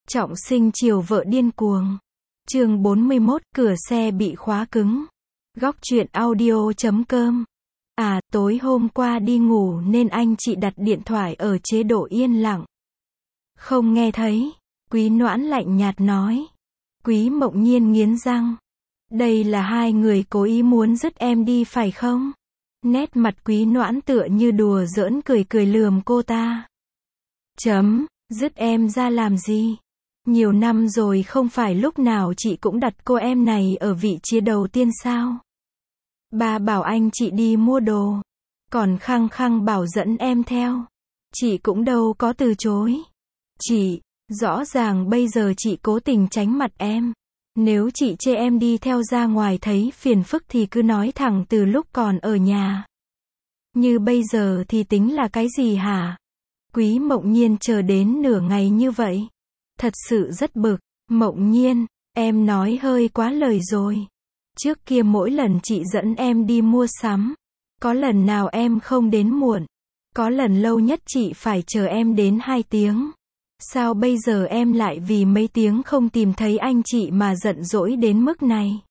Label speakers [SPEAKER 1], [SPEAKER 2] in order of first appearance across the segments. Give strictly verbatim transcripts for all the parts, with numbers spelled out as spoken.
[SPEAKER 1] Trọng sinh chiều vợ điên cuồng. Chương bốn mươi mốt, cửa xe bị khóa cứng. Góc truyện audio chấm com. À, tối hôm qua đi ngủ nên anh chị đặt điện thoại ở chế độ yên lặng. Không nghe thấy. Quý Noãn lạnh nhạt nói. Quý Mộng Nhiên nghiến răng. Đây là hai người cố ý muốn dứt em đi phải không? Nét mặt Quý Noãn tựa như đùa giỡn cười cười lườm cô ta. Chấm, dứt em ra làm gì? Nhiều năm rồi không phải lúc nào chị cũng đặt cô em này ở vị trí đầu tiên sao? Ba bảo anh chị đi mua đồ, còn khăng khăng bảo dẫn em theo. Chị cũng đâu có từ chối. Chị, rõ ràng bây giờ chị cố tình tránh mặt em. Nếu chị chê em đi theo ra ngoài thấy phiền phức thì cứ nói thẳng từ lúc còn ở nhà. Như bây giờ thì tính là cái gì hả? Quý Mộng Nhiên chờ đến nửa ngày như vậy. Thật sự rất bực. Mộng Nhiên, em nói hơi quá lời rồi. Trước kia mỗi lần chị dẫn em đi mua sắm, có lần nào em không đến muộn. Có lần lâu nhất chị phải chờ em đến hai tiếng. Sao bây giờ em lại vì mấy tiếng không tìm thấy anh chị mà giận dỗi đến mức này?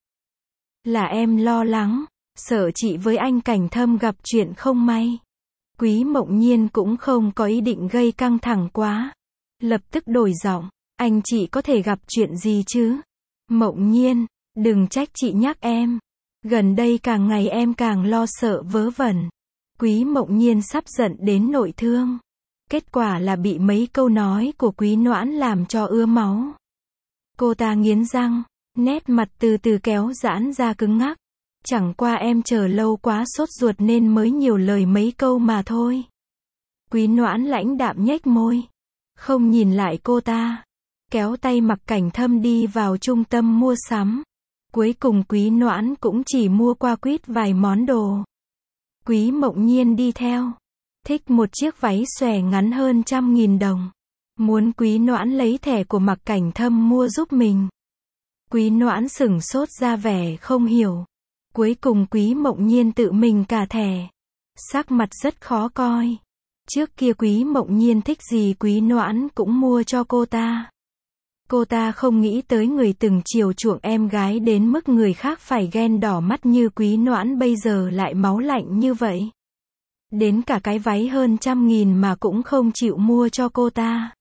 [SPEAKER 1] Là em lo lắng, sợ chị với anh Cảnh Thâm gặp chuyện không may. Quý Mộng Nhiên cũng không có ý định gây căng thẳng quá. Lập tức đổi giọng. Anh chị có thể gặp chuyện gì chứ? Mộng Nhiên, đừng trách chị nhắc em. Gần đây càng ngày em càng lo sợ vớ vẩn. Quý Mộng Nhiên sắp giận đến nội thương. Kết quả là bị mấy câu nói của Quý Noãn làm cho ứa máu. Cô ta nghiến răng, nét mặt từ từ kéo giãn ra cứng ngắc. Chẳng qua em chờ lâu quá sốt ruột nên mới nhiều lời mấy câu mà thôi. Quý Noãn lãnh đạm nhếch môi, không nhìn lại cô ta, kéo tay Mặc Cảnh Thâm đi vào trung tâm mua sắm. Cuối cùng Quý Noãn cũng chỉ mua qua quýt vài món đồ. Quý Mộng Nhiên đi theo. Thích một chiếc váy xòe ngắn hơn trăm nghìn đồng. Muốn Quý Noãn lấy thẻ của Mặc Cảnh Thâm mua giúp mình. Quý Noãn sửng sốt ra vẻ không hiểu. Cuối cùng Quý Mộng Nhiên tự mình cả thẻ. Sắc mặt rất khó coi. Trước kia Quý Mộng Nhiên thích gì Quý Noãn cũng mua cho cô ta. Cô ta không nghĩ tới người từng chiều chuộng em gái đến mức người khác phải ghen đỏ mắt như Quý Noãn bây giờ lại máu lạnh như vậy. Đến cả cái váy hơn trăm nghìn mà cũng không chịu mua cho cô ta.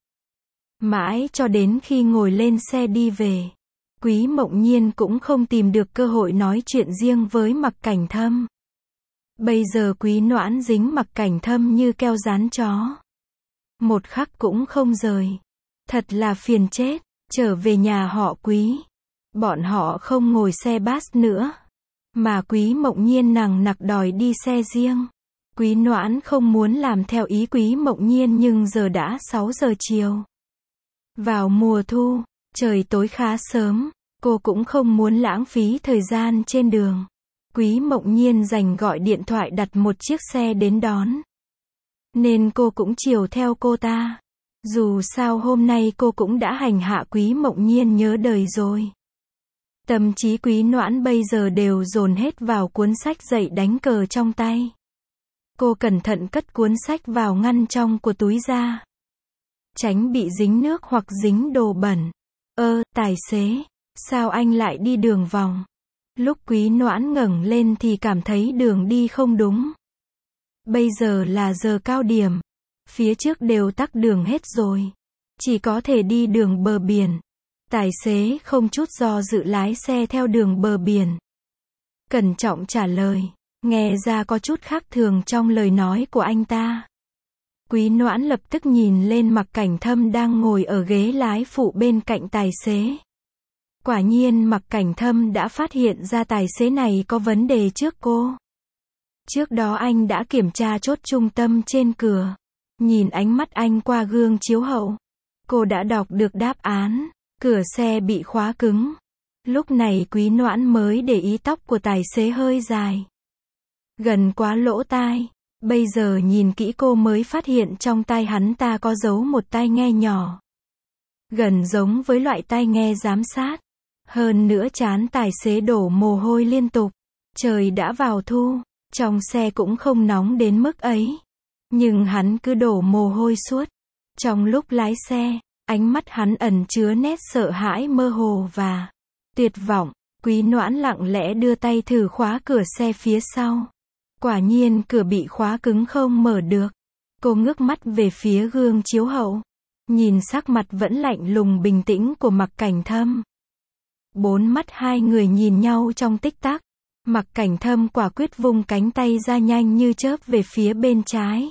[SPEAKER 1] Mãi cho đến khi ngồi lên xe đi về, Quý Mộng Nhiên cũng không tìm được cơ hội nói chuyện riêng với Mặc Cảnh Thâm. Bây giờ Quý Noãn dính Mặc Cảnh Thâm như keo dán chó. Một khắc cũng không rời. Thật là phiền chết. Trở về nhà họ Quý, bọn họ không ngồi xe bus nữa, mà Quý Mộng Nhiên nằng nặc đòi đi xe riêng. Quý Noãn không muốn làm theo ý Quý Mộng Nhiên nhưng giờ đã sáu giờ chiều. Vào mùa thu, trời tối khá sớm, cô cũng không muốn lãng phí thời gian trên đường. Quý Mộng Nhiên dành gọi điện thoại đặt một chiếc xe đến đón. Nên cô cũng chiều theo cô ta. Dù sao hôm nay cô cũng đã hành hạ Quý Mộng Nhiên nhớ đời rồi. Tâm trí Quý Noãn bây giờ đều dồn hết vào cuốn sách dạy đánh cờ trong tay. Cô cẩn thận cất cuốn sách vào ngăn trong của túi ra, tránh bị dính nước hoặc dính đồ bẩn. Ơ, tài xế, sao anh lại đi đường vòng? Lúc Quý Noãn ngẩng lên thì cảm thấy đường đi không đúng. Bây giờ là giờ cao điểm. Phía trước đều tắc đường hết rồi. Chỉ có thể đi đường bờ biển. Tài xế không chút do dự lái xe theo đường bờ biển. Cẩn trọng trả lời. Nghe ra có chút khác thường trong lời nói của anh ta. Quý Noãn lập tức nhìn lên Mặc Cảnh Thâm đang ngồi ở ghế lái phụ bên cạnh tài xế. Quả nhiên Mặc Cảnh Thâm đã phát hiện ra tài xế này có vấn đề trước cô. Trước đó anh đã kiểm tra chốt trung tâm trên cửa. Nhìn ánh mắt anh qua gương chiếu hậu, cô đã đọc được đáp án. Cửa xe bị khóa cứng. Lúc này Quý Noãn mới để ý tóc của tài xế hơi dài, gần quá lỗ tai. Bây giờ nhìn kỹ cô mới phát hiện trong tai hắn ta có giấu một tai nghe nhỏ, gần giống với loại tai nghe giám sát. Hơn nữa trán tài xế đổ mồ hôi liên tục. Trời đã vào thu, trong xe cũng không nóng đến mức ấy. Nhưng hắn cứ đổ mồ hôi suốt. Trong lúc lái xe, Ánh mắt hắn ẩn chứa nét sợ hãi mơ hồ và tuyệt vọng. Quý Noãn lặng lẽ đưa tay thử khóa cửa xe phía sau. Quả nhiên cửa bị khóa cứng không mở được. Cô ngước mắt về phía gương chiếu hậu. Nhìn sắc mặt vẫn lạnh lùng bình tĩnh của Mạc Cảnh Thâm. Bốn mắt hai người nhìn nhau trong tích tắc. Mạc Cảnh Thâm quả quyết vung cánh tay ra nhanh như chớp về phía bên trái.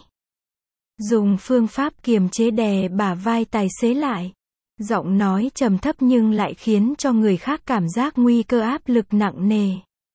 [SPEAKER 1] Dùng phương pháp kiềm chế đè bả vai tài xế lại. Giọng nói trầm thấp nhưng lại khiến cho người khác cảm giác nguy cơ áp lực nặng nề.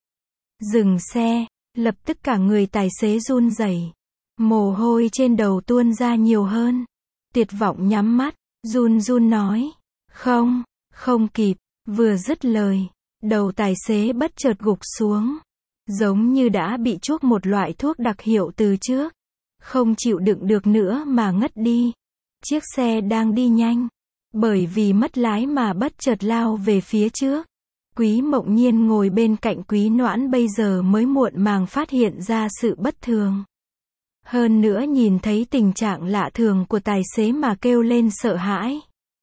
[SPEAKER 1] Dừng xe, lập tức cả người tài xế run rẩy. Mồ hôi trên đầu tuôn ra nhiều hơn. Tuyệt vọng nhắm mắt, run run nói. Không, không kịp, vừa dứt lời. Đầu tài xế bất chợt gục xuống. Giống như đã bị chuốc một loại thuốc đặc hiệu từ trước. Không chịu đựng được nữa mà ngất đi. Chiếc xe đang đi nhanh. Bởi vì mất lái mà bất chợt lao về phía trước. Quý Mộng Nhiên ngồi bên cạnh Quý Noãn bây giờ mới muộn màng phát hiện ra sự bất thường. Hơn nữa nhìn thấy tình trạng lạ thường của tài xế mà kêu lên sợ hãi.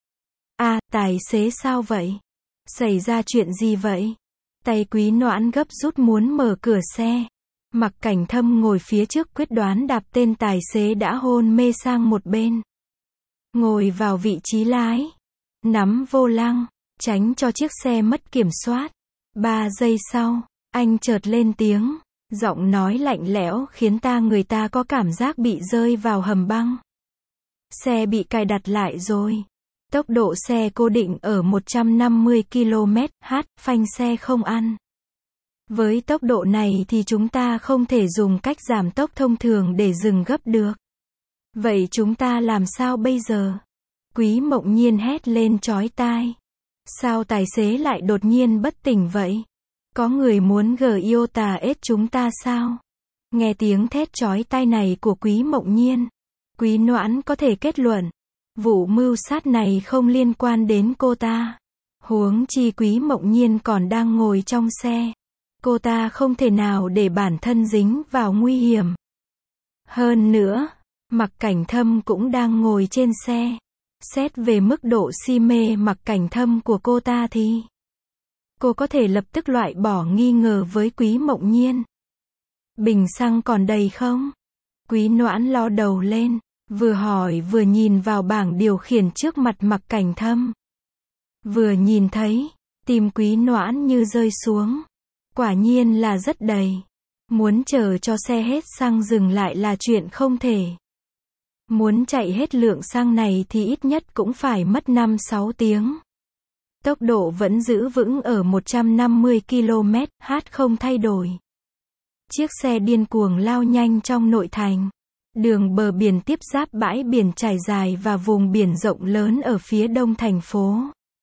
[SPEAKER 1] À, tài xế sao vậy? Xảy ra chuyện gì vậy? Tay Quý Noãn gấp rút muốn mở cửa xe. Mạc Cảnh Thâm ngồi phía trước quyết đoán đạp tên tài xế đã hôn mê sang một bên. Ngồi vào vị trí lái. Nắm vô lăng, tránh cho chiếc xe mất kiểm soát. Ba giây sau, anh chợt lên tiếng. Giọng nói lạnh lẽo khiến ta người ta có cảm giác bị rơi vào hầm băng. Xe bị cài đặt lại rồi. Tốc độ xe cố định ở một trăm năm mươi ki lô mét trên giờ, phanh xe không ăn. Với tốc độ này thì chúng ta không thể dùng cách giảm tốc thông thường để dừng gấp được. Vậy chúng ta làm sao bây giờ? Quý Mộng Nhiên hét lên chói tai. Sao tài xế lại đột nhiên bất tỉnh vậy? Có người muốn gờ yêu tà ết chúng ta sao? Nghe tiếng thét chói tai này của Quý Mộng Nhiên. Quý Noãn có thể kết luận. Vụ mưu sát này không liên quan đến cô ta. Huống chi Quý Mộng Nhiên còn đang ngồi trong xe. Cô ta không thể nào để bản thân dính vào nguy hiểm. Hơn nữa, Mạc Cảnh Thâm cũng đang ngồi trên xe. Xét về mức độ si mê Mạc Cảnh Thâm của cô ta thì cô có thể lập tức loại bỏ nghi ngờ với Quý Mộng Nhiên. Bình xăng còn đầy không? Quý Noãn lo đầu lên, vừa hỏi vừa nhìn vào bảng điều khiển trước mặt Mạc Cảnh Thâm. Vừa nhìn thấy, tim Quý Noãn như rơi xuống. Quả nhiên là rất đầy. Muốn chờ cho xe hết xăng dừng lại là chuyện không thể. Muốn chạy hết lượng xăng này thì ít nhất cũng phải mất năm sáu tiếng. Tốc độ vẫn giữ vững ở một trăm năm mươi ki lô mét trên giờ không thay đổi. Chiếc xe điên cuồng lao nhanh trong nội thành. Đường bờ biển tiếp giáp bãi biển trải dài và vùng biển rộng lớn ở phía đông thành phố.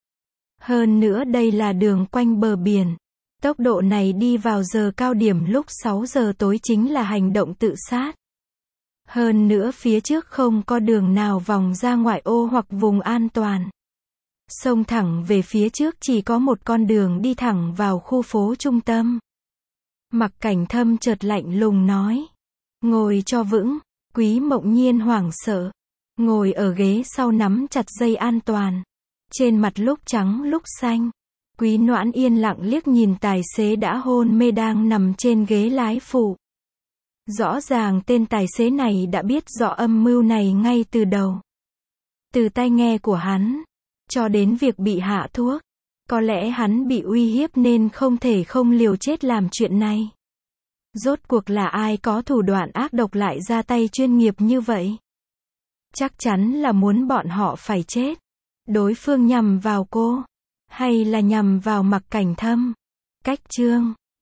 [SPEAKER 1] Hơn nữa đây là đường quanh bờ biển. Tốc độ này đi vào giờ cao điểm lúc sáu giờ tối chính là hành động tự sát. Hơn nữa phía trước không có đường nào vòng ra ngoại ô hoặc vùng an toàn. Xông thẳng về phía trước chỉ có một con đường đi thẳng vào khu phố trung tâm. Mạc Cảnh Thâm chợt lạnh lùng nói. Ngồi cho vững. Quý Mộng Nhiên hoảng sợ. Ngồi ở ghế sau nắm chặt dây an toàn. Trên mặt lúc trắng lúc xanh. Quý Noãn yên lặng liếc nhìn tài xế đã hôn mê đang nằm trên ghế lái phụ. Rõ ràng tên tài xế này đã biết rõ âm mưu này ngay từ đầu. Từ tai nghe của hắn, cho đến việc bị hạ thuốc. Có lẽ hắn bị uy hiếp nên không thể không liều chết làm chuyện này. Rốt cuộc là ai có thủ đoạn ác độc lại ra tay chuyên nghiệp như vậy? Chắc chắn là muốn bọn họ phải chết. Đối phương nhằm vào cô, hay là nhằm vào Mạc Cảnh Thâm? Cách chương